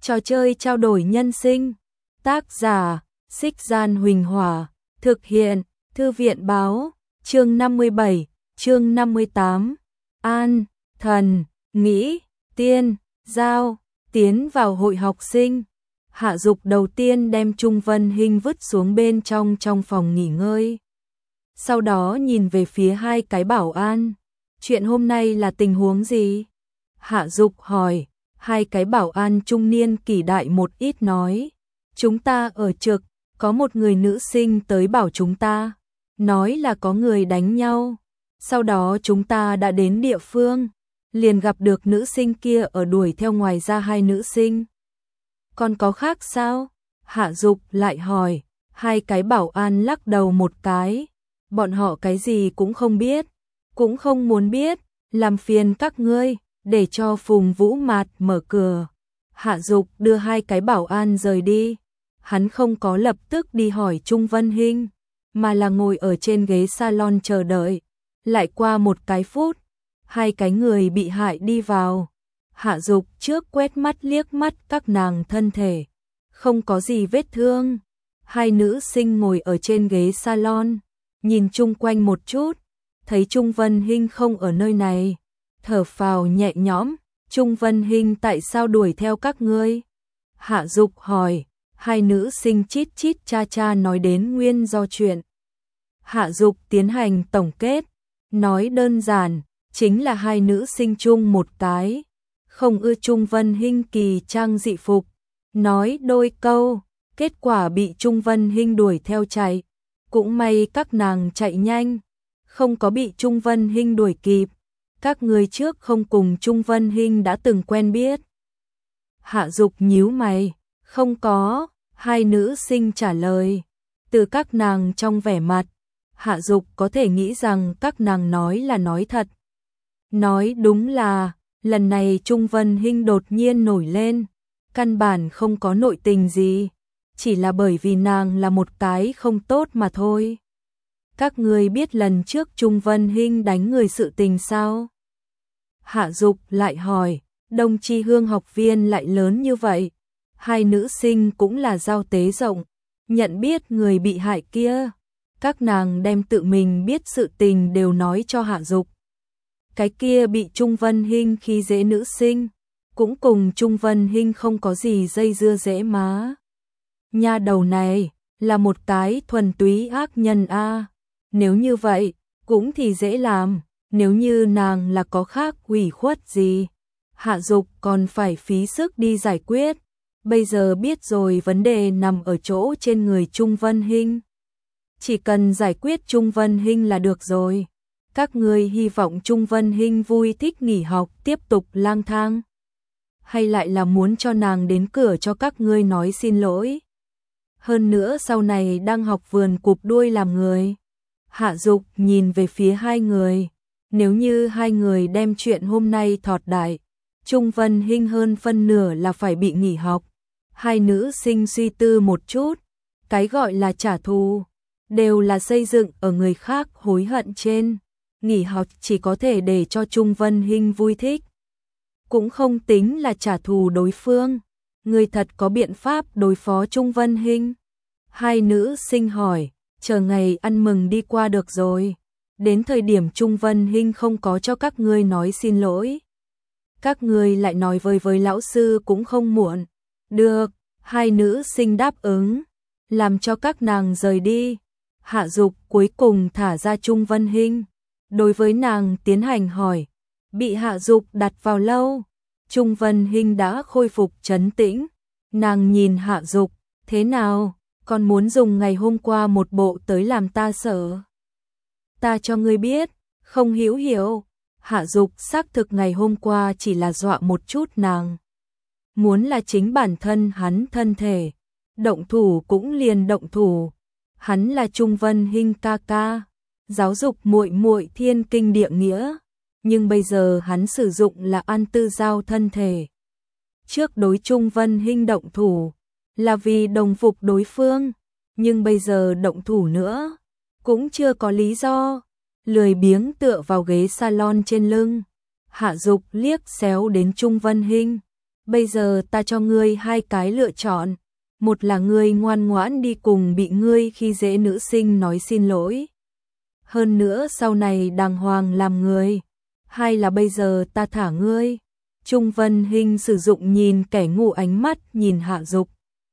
Trò chơi trao đổi nhân sinh. Tác giả: Xích Gian Huỳnh Hỏa. Thực hiện: Thư viện báo. Chương 57, chương 58. An, thần, nghĩ, tiên, giao, tiến vào hội học sinh. Hạ Dục đầu tiên đem Trung Vân Hinh vứt xuống bên trong phòng nghỉ ngơi. Sau đó nhìn về phía hai cái bảo an. Chuyện hôm nay là tình huống gì? Hạ Dục hỏi. Hai cái bảo an trung niên kỷ đại một ít nói. Chúng ta ở trực, có một người nữ sinh tới bảo chúng ta. Nói là có người đánh nhau. Sau đó chúng ta đã đến địa phương. Liền gặp được nữ sinh kia ở đuổi theo, ngoài ra hai nữ sinh. Còn có khác sao? Hạ Dục lại hỏi. Hai cái bảo an lắc đầu một cái. Bọn họ cái gì cũng không biết. Cũng không muốn biết. Làm phiền các ngươi. Để cho Phùng Vũ Mạt mở cửa. Hạ Dục đưa hai cái bảo an rời đi. Hắn không có lập tức đi hỏi Trung Vân Hinh, mà là ngồi ở trên ghế salon chờ đợi. Lại qua một cái phút, hai cái người bị hại đi vào. Hạ Dục trước quét mắt liếc mắt các nàng thân thể. Không có gì vết thương. Hai nữ sinh ngồi ở trên ghế salon, nhìn chung quanh một chút, thấy Trung Vân Hinh không ở nơi này. Thở phào nhẹ nhõm. Trung Vân Hinh tại sao đuổi theo các ngươi? Hạ Dục hỏi. Hai nữ sinh chít chít cha cha nói đến nguyên do chuyện. Hạ Dục tiến hành tổng kết. Nói đơn giản, chính là hai nữ sinh chung một cái. Không ưa Trung Vân Hinh kỳ trang dị phục. Nói đôi câu, kết quả bị Trung Vân Hinh đuổi theo chạy. Cũng may các nàng chạy nhanh, không có bị Trung Vân Hinh đuổi kịp. Các người trước không cùng Trung Vân Hinh đã từng quen biết? Hạ Dục nhíu mày. Không có. Hai nữ sinh trả lời. Từ các nàng trong vẻ mặt, Hạ Dục có thể nghĩ rằng các nàng nói là nói thật. Nói đúng là, lần này Trung Vân Hinh đột nhiên nổi lên, căn bản không có nội tình gì, chỉ là bởi vì nàng là một cái không tốt mà thôi. Các ngươi biết lần trước Trung Vân Hinh đánh người sự tình sao? Hạ Dục lại hỏi. Đông Tri Hương học viên lại lớn như vậy. Hai nữ sinh cũng là giao tế rộng, nhận biết người bị hại kia. Các nàng đem tự mình biết sự tình đều nói cho Hạ Dục. Cái kia bị Trung Vân Hinh khi dễ nữ sinh, cũng cùng Trung Vân Hinh không có gì dây dưa dễ má. Nha đầu này là một cái thuần túy ác nhân a. Nếu như vậy, cũng thì dễ làm. Nếu như nàng là có khác ủy khuất gì, Hạ Dục còn phải phí sức đi giải quyết. Bây giờ biết rồi, vấn đề nằm ở chỗ trên người Trung Vân Hinh. Chỉ cần giải quyết Trung Vân Hinh là được rồi. Các ngươi hy vọng Trung Vân Hinh vui thích nghỉ học tiếp tục lang thang, hay lại là muốn cho nàng đến cửa cho các ngươi nói xin lỗi? Hơn nữa sau này đang học vườn cụp đuôi làm người. Hạ Dục nhìn về phía hai người. Nếu như hai người đem chuyện hôm nay thọt đại, Trung Vân Hinh hơn phân nửa là phải bị nghỉ học. Hai nữ sinh suy tư một chút. Cái gọi là trả thù, đều là xây dựng ở người khác hối hận trên. Nghỉ học chỉ có thể để cho Trung Vân Hinh vui thích, cũng không tính là trả thù đối phương. Người thật có biện pháp đối phó Trung Vân Hinh? Hai nữ sinh hỏi. Chờ ngày ăn mừng đi qua được rồi. Đến thời điểm Trung Vân Hinh không có cho các ngươi nói xin lỗi, các ngươi lại nói với lão sư cũng không muộn. Được. Hai nữ sinh đáp ứng. Làm cho các nàng rời đi. Hạ Dục cuối cùng thả ra Trung Vân Hinh. Đối với nàng tiến hành hỏi. Bị Hạ Dục đặt vào lâu, Trung Vân Hinh đã khôi phục trấn tĩnh. Nàng nhìn Hạ Dục. Thế nào? Còn muốn dùng ngày hôm qua một bộ tới làm ta sợ? Ta cho ngươi biết, không hữu hiểu. Hạ Dục xác thực ngày hôm qua chỉ là dọa một chút nàng. Muốn là chính bản thân hắn thân thể, động thủ cũng liền động thủ. Hắn là Trung Vân Hinh ca ca, giáo dục muội muội thiên kinh địa nghĩa. Nhưng bây giờ hắn sử dụng là An Tư Giao thân thể. Trước đối Trung Vân Hinh động thủ là vì đồng phục đối phương, nhưng bây giờ động thủ nữa cũng chưa có lý do. Lười biếng tựa vào ghế salon trên lưng, Hạ Dục liếc xéo đến Trung Vân Hinh. bây giờ ta cho ngươi hai cái lựa chọn. Một là ngươi ngoan ngoãn đi cùng bị ngươi khi dễ nữ sinh nói xin lỗi. Hơn nữa sau này đàng hoàng làm người. Hai là bây giờ ta thả ngươi. Trung Vân Hinh sử dụng nhìn kẻ ngu ánh mắt nhìn Hạ Dục.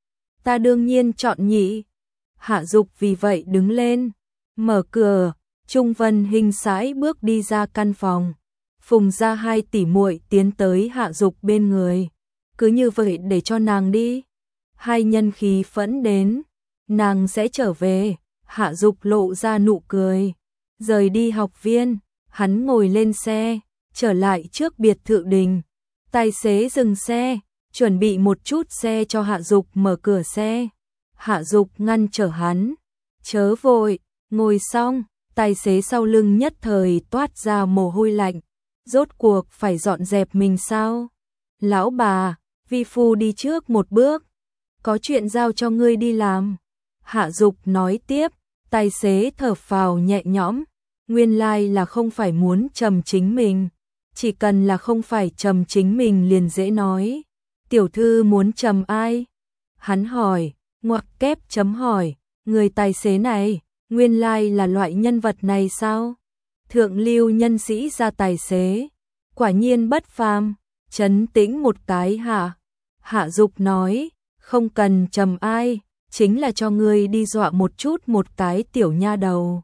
Ta đương nhiên chọn nhị. Hạ Dục vì vậy đứng lên, mở cửa. Trung Vân Hinh sải bước đi ra căn phòng. Phùng gia hai tỷ muội tiến tới Hạ Dục bên người. Cứ như vậy để cho nàng đi. Hai nhân khí phẫn đến. Nàng sẽ trở về. Hạ Dục lộ ra nụ cười. Rời đi học viên. Hắn ngồi lên xe. Trở lại trước biệt thự đình. Tài xế dừng xe. Chuẩn bị một chút xe cho Hạ Dục mở cửa xe. Hạ Dục ngăn trở hắn. Chớ vội. Ngồi xong. Tài xế sau lưng nhất thời toát ra mồ hôi lạnh. Rốt cuộc phải dọn dẹp mình sao? Lão bà, vi phu đi trước một bước. Có chuyện giao cho ngươi đi làm. Hạ Dục nói tiếp. Tài xế thở phào nhẹ nhõm. Nguyên lai là không phải muốn trầm chính mình. Chỉ cần là không phải trầm chính mình liền dễ nói. Tiểu thư muốn trầm ai? Hắn hỏi, ngoặc kép chấm hỏi. Người tài xế này, nguyên lai là loại nhân vật này sao? Thượng lưu nhân sĩ ra tài xế. Quả nhiên bất phàm. Trấn tĩnh một cái hả? Hạ Dục nói, không cần trầm ai, chính là cho ngươi đi dọa một chút một cái tiểu nha đầu.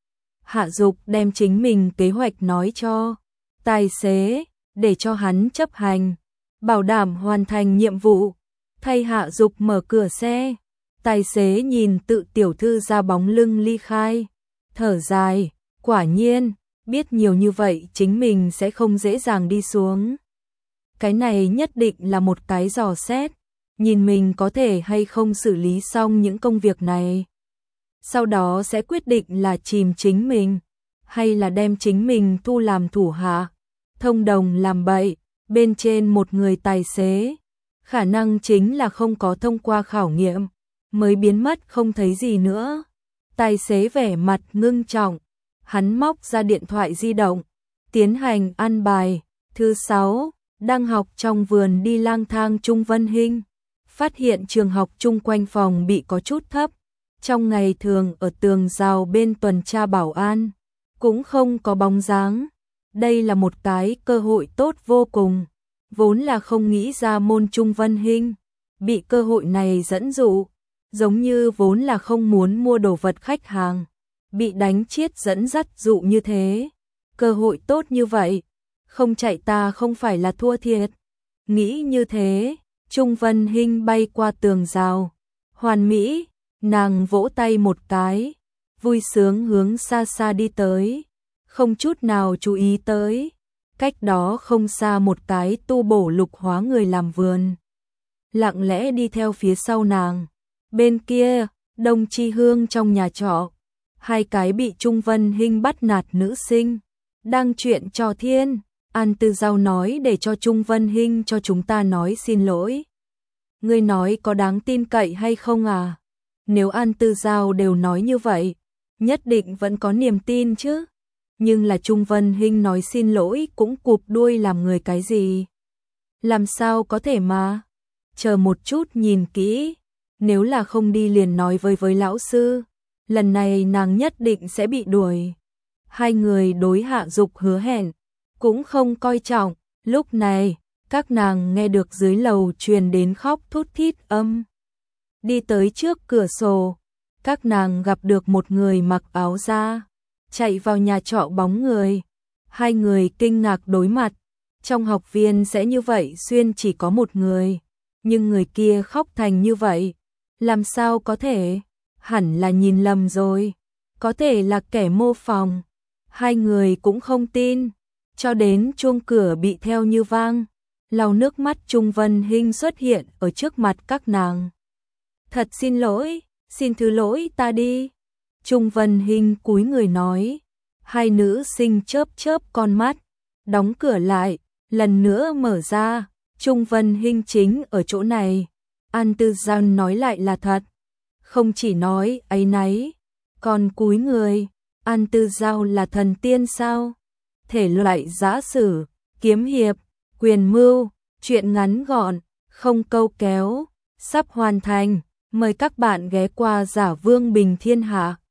Hạ Dục đem chính mình kế hoạch nói cho tài xế, để cho hắn chấp hành, bảo đảm hoàn thành nhiệm vụ. Thay Hạ Dục mở cửa xe, tài xế nhìn tự tiểu thư ra bóng lưng ly khai, thở dài, quả nhiên, biết nhiều như vậy chính mình sẽ không dễ dàng đi xuống. Cái này nhất định là một cái dò xét, nhìn mình có thể hay không xử lý xong những công việc này. Sau đó sẽ quyết định là chìm chính mình, hay là đem chính mình thu làm thủ hạ, thông đồng làm bậy, bên trên một người tài xế. Khả năng chính là không có thông qua khảo nghiệm, mới biến mất không thấy gì nữa. Tài xế vẻ mặt ngưng trọng, hắn móc ra điện thoại di động, tiến hành ăn bài. Thứ 6, đang học trong vườn đi lang thang Trung Vân Hinh, phát hiện trường học chung quanh phòng bị có chút thấp. Trong ngày thường ở tường rào bên tuần tra bảo an, cũng không có bóng dáng. Đây là một cái cơ hội tốt vô cùng. Vốn là không nghĩ ra môn Trung Vân Hinh, bị cơ hội này dẫn dụ, giống như vốn là không muốn mua đồ vật khách hàng, bị đánh chiết dẫn dắt dụ như thế. Cơ hội tốt như vậy, không chạy ta không phải là thua thiệt. Nghĩ như thế, Trung Vân Hinh bay qua tường rào. Hoàn mỹ, nàng vỗ tay một cái, vui sướng hướng xa xa đi tới, không chút nào chú ý tới. Cách đó không xa một cái tu bổ lục hóa người làm vườn, lặng lẽ đi theo phía sau nàng. Bên kia, Đông Chi Hương trong nhà trọ, hai cái bị Trung Vân Hinh bắt nạt nữ sinh, đang chuyện trò thiên. An Tư Giao nói để cho Trung Vân Hinh cho chúng ta nói xin lỗi. Ngươi nói có đáng tin cậy hay không à? Nếu An Tư Giao đều nói như vậy, nhất định vẫn có niềm tin chứ. Nhưng là Trung Vân Hinh nói xin lỗi cũng cụp đuôi làm người cái gì? Làm sao có thể mà? Chờ một chút nhìn kỹ, nếu là không đi liền nói với lão sư, lần này nàng nhất định sẽ bị đuổi. Hai người đối Hạ Dục hứa hẹn, cũng không coi trọng. Lúc này, các nàng nghe được dưới lầu truyền đến khóc thút thít âm. Đi tới trước cửa sổ, các nàng gặp được một người mặc áo da, chạy vào nhà trọ bóng người. Hai người kinh ngạc đối mặt. Trong học viên sẽ như vậy xuyên chỉ có một người, nhưng người kia khóc thành như vậy, làm sao có thể? Hẳn là nhìn lầm rồi, có thể là kẻ mô phỏng. Hai người cũng không tin, cho đến chuông cửa bị theo như vang, lau nước mắt Trung Vân Hinh xuất hiện ở trước mặt các nàng. Thật xin lỗi, xin thứ lỗi ta đi. Trung Vân Hinh cúi người nói. Hai nữ sinh chớp chớp con mắt, đóng cửa lại, lần nữa mở ra. Trung Vân Hinh chính ở chỗ này. An Tư Giao nói lại là thật, không chỉ nói áy náy, còn cúi người. An Tư Giao là thần tiên sao? Thể loại giã sử, kiếm hiệp, quyền mưu, Chuyện ngắn gọn, không câu kéo, sắp hoàn thành. Mời các bạn ghé qua Giả Vương Bình Thiên Hạ.